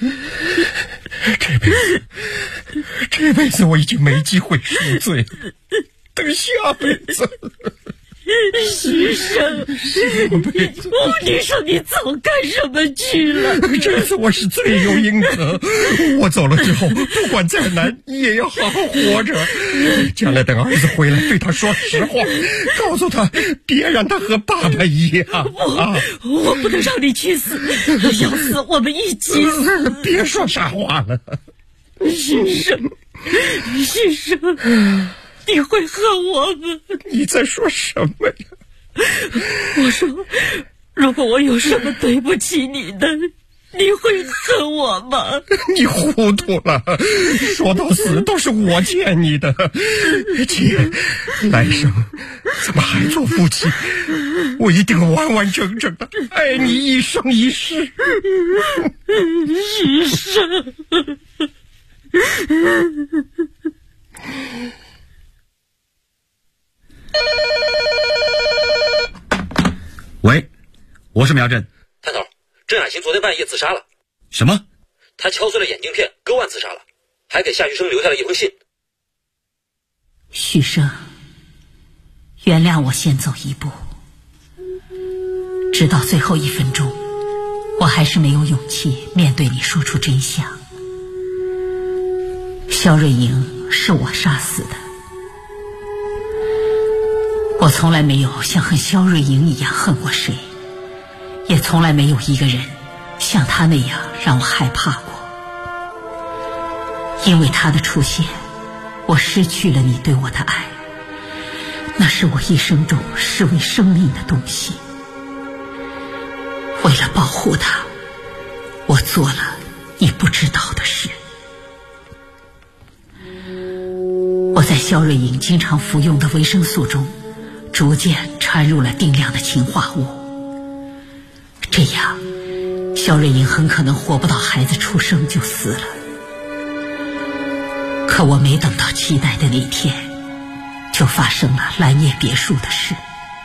这辈子我已经没机会赎罪了，等下辈子。 旭生，你说你早干什么去了？ 这次我是罪有应得，我走了之后，不管再难，也要好好活着。将来等儿子回来，对他说实话，告诉他别让他和爸爸一样。 我不能让你去死，要死我们一起死。 别说傻话了， 旭生，旭生。你会恨我吗？ 你在说什么呀？ 我说，如果我有什么对不起你的，你会恨我吗？ 你糊涂了，说到死都是我欠你的。姐，来生咱们还做夫妻，我一定完完整整的爱你一生一世。 旭生。 喂，我是苗振。 探头，郑雅琴昨天半夜自杀了。 什么？ 她敲碎了眼镜片，割腕自杀了，还给夏旭生留下了一封信。 旭生，原谅我先走一步，直到最后1分钟，我还是没有勇气面对你说出真相。肖瑞莹是我杀死的。我我从来没有像恨肖瑞莹一样恨过谁，也从来没有一个人像他那样让我害怕过。因为他的出现，我失去了你对我的爱，那是我一生中视为生命的东西。为了保护他，我做了你不知道的事。我在肖瑞莹经常服用的维生素中逐渐掺入了定量的氰化物，这样肖瑞莹很可能活不到孩子出生就死了。可我没等到期待的那天，就发生了蓝叶别墅的事。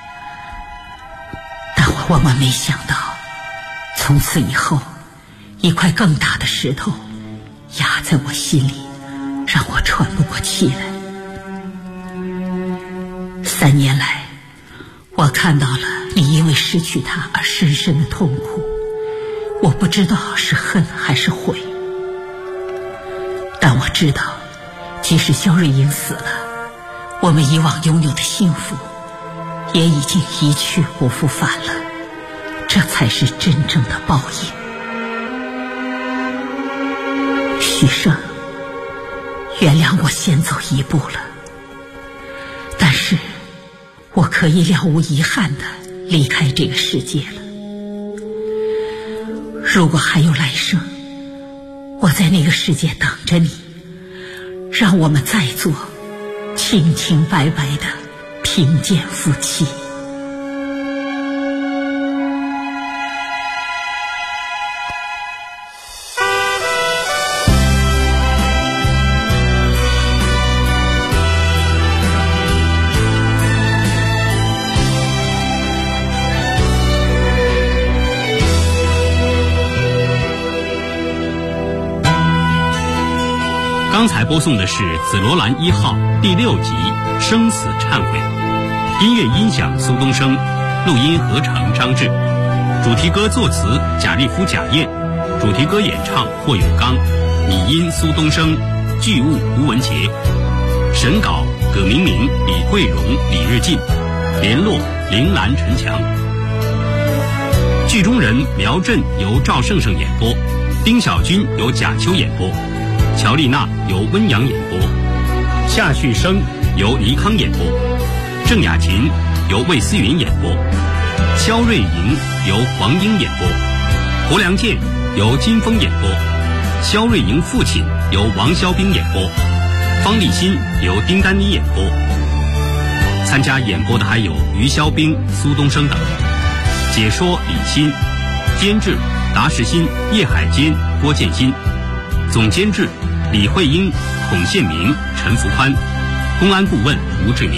但我万万没想到，从此以后，一块更大的石头压在我心里，让我喘不过气来。3年来，我看到了你因为失去他而深深的痛苦，我不知道是恨还是悔。但我知道，即使肖瑞莹死了，我们以往拥有的幸福也已经一去不复返了，这才是真正的报应。许生，原谅我先走一步了，但是我可以了无遗憾地离开这个世界了。如果还有来生，我在那个世界等着你，让我们再做清清白白的贫贱夫妻。 刚才播送的是《紫罗兰1号》第6集《生死忏悔》，音乐音响苏东升，录音合成张志，主题歌作词贾立夫、贾燕，主题歌演唱霍永刚，拟音苏东升，剧务吴文杰，审稿葛明明、李桂荣、李日进，联络铃兰、陈强。剧中人苗振由赵胜胜演播，丁小军由贾秋演播，乔丽娜由温阳演播，夏旭升由倪康演播，郑雅琴由魏思云演播，肖瑞莹由黄英演播，胡良健由金峰演播，肖瑞莹父亲由王肖兵演播，方立新由丁丹妮演播。参加演播的还有于肖兵、苏东升等。解说李欣，监制达世新、叶海坚、郭建新，总监制李慧英、孔宪明、陈福宽，公安顾问吴志明。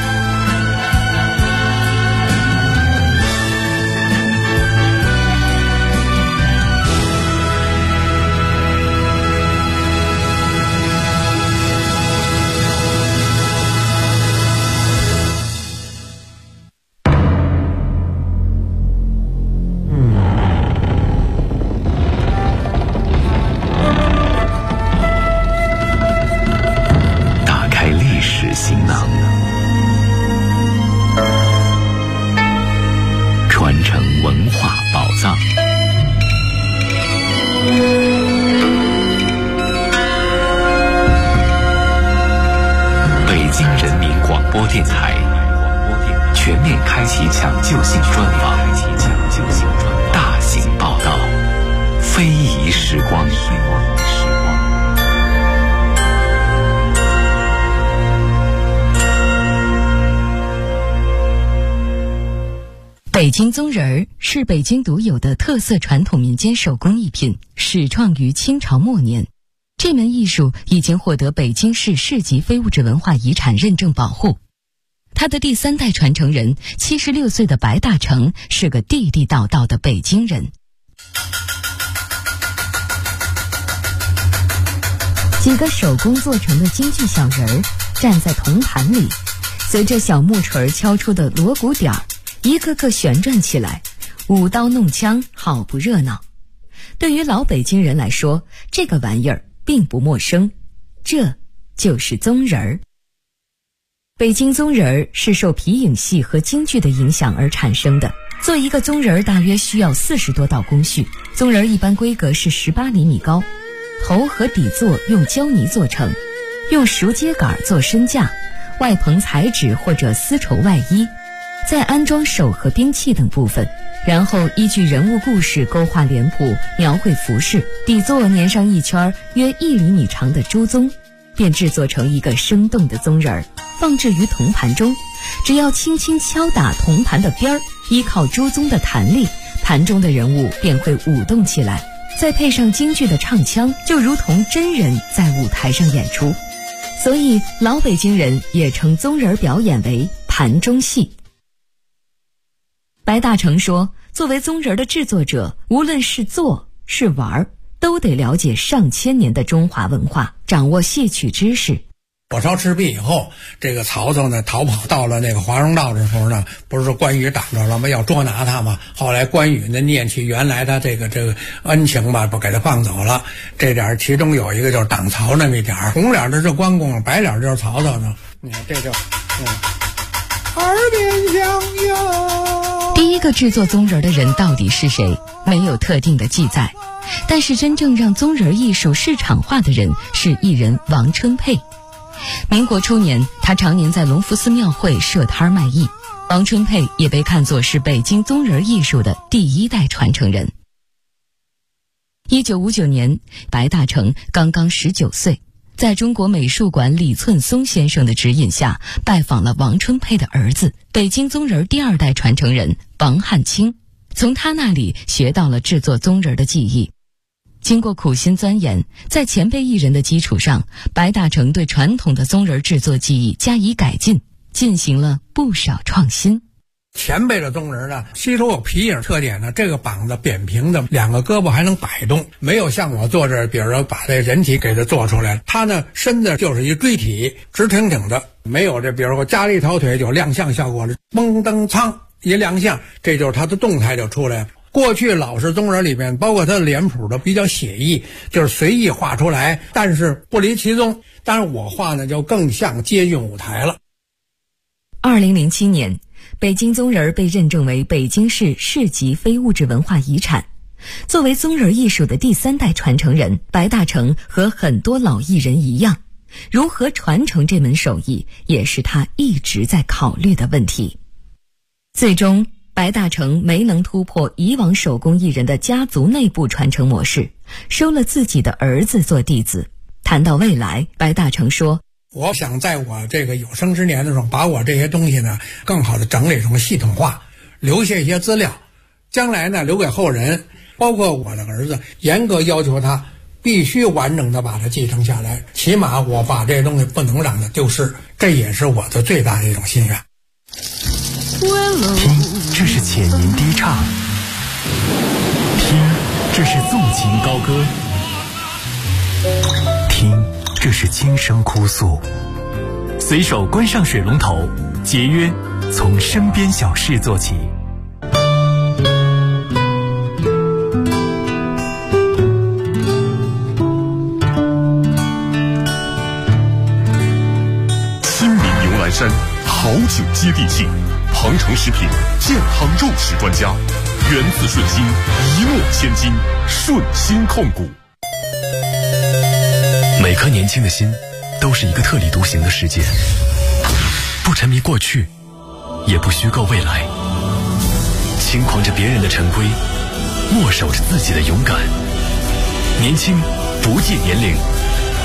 北京宗人儿是北京独有的特色传统民间手工艺品，始创于清朝末年。这门艺术已经获得北京市市级非物质文化遗产认证保护。他的第3代传承人76岁的白大成是个地地道道的北京人。几个手工做成的京剧小人儿站在铜盘里，随着小木锤敲出的锣鼓点儿，一个个旋转起来，舞刀弄枪，好不热闹。对于老北京人来说，这个玩意儿并不陌生，这就是宗人儿。 北京宗人是受皮影戏和京剧的影响而产生的。做一个宗人大约需要40多道工序，宗人一般规格是18厘米高，头和底座用胶泥做成，用熟秸秆做身架，外棚彩纸或者丝绸外衣，再安装手和兵器等部分，然后依据人物故事勾画脸谱，描绘服饰，底座粘上一圈约1厘米长的朱宗，便制作成一个生动的宗人，放置于铜盘中。只要轻轻敲打铜盘的边儿，依靠朱宗的弹力，盘中的人物便会舞动起来，再配上京剧的唱腔，就如同真人在舞台上演出。所以老北京人也称宗人表演为盘中戏。白大成说，作为宗人的制作者，无论是做是玩，都得了解上千年的中华文化，掌握戏曲知识。 火烧赤壁以后，这个曹操呢逃跑到了那个华容道的时候呢，不是说关羽挡着了吗？要捉拿他嘛。后来关羽呢念起原来他这个恩情吧，不给他放走了。这点其中有一个就是挡曹那么一点，红脸的是关公，白脸就是曹操呢。你看这就耳边响哟。 第一个制作宗人的人到底是谁？没有特定的记载。但是真正让宗人艺术市场化的人是艺人王春佩。民国初年，他常年在隆福寺庙会设摊卖艺。王春佩也被看作是北京宗人艺术的第1代传承人。1959年，白大成刚刚19岁，在中国美术馆李寸松先生的指引下，拜访了王春佩的儿子，北京宗人第2代传承人王汉卿，从他那里学到了制作宗人的技艺。经过苦心钻研，在前辈艺人的基础上，白大成对传统的宗人制作技艺加以改进，进行了不少创新。 前辈的宗人呢，吸收有皮影特点呢，这个膀子扁平的，2个胳膊还能摆动，没有像我做这，比如说把这人体给它做出来，他呢身子就是一锥体，直挺挺的，没有这比如说加了一条腿就亮相效果了，嘣噔噌一亮相，这就是他的动态就出来了。过去老式宗人里面，包括他的脸谱都比较写意，就是随意画出来，但是不离其宗。但是我画呢，就更像接近舞台了。 2007年，北京宗人被认证为北京市市级非物质文化遗产。作为宗人艺术的第3代传承人，白大成和很多老艺人一样，如何传承这门手艺，也是他一直在考虑的问题。最终，白大成没能突破以往手工艺人的家族内部传承模式，收了自己的儿子做弟子。谈到未来，白大成说， 我想在我这个有生之年的时候，把我这些东西呢更好的整理成系统化，留下一些资料，将来呢留给后人，包括我的儿子，严格要求他必须完整的把它继承下来，起码我把这些东西不能让它丢失，这也是我的最大的一种心愿。 听，这是浅吟低唱；听，这是纵情高歌；听，这是轻声哭诉。随手关上水龙头，节约从身边小事做起。 新民牛栏山好景接地气，庞城食品健康肉食专家，源自顺心，一诺千金，顺心控股。 每颗年轻的心都是一个特立独行的世界，不沉迷过去，也不虚构未来，轻狂着别人的陈规，默守着自己的勇敢。年轻不计年龄，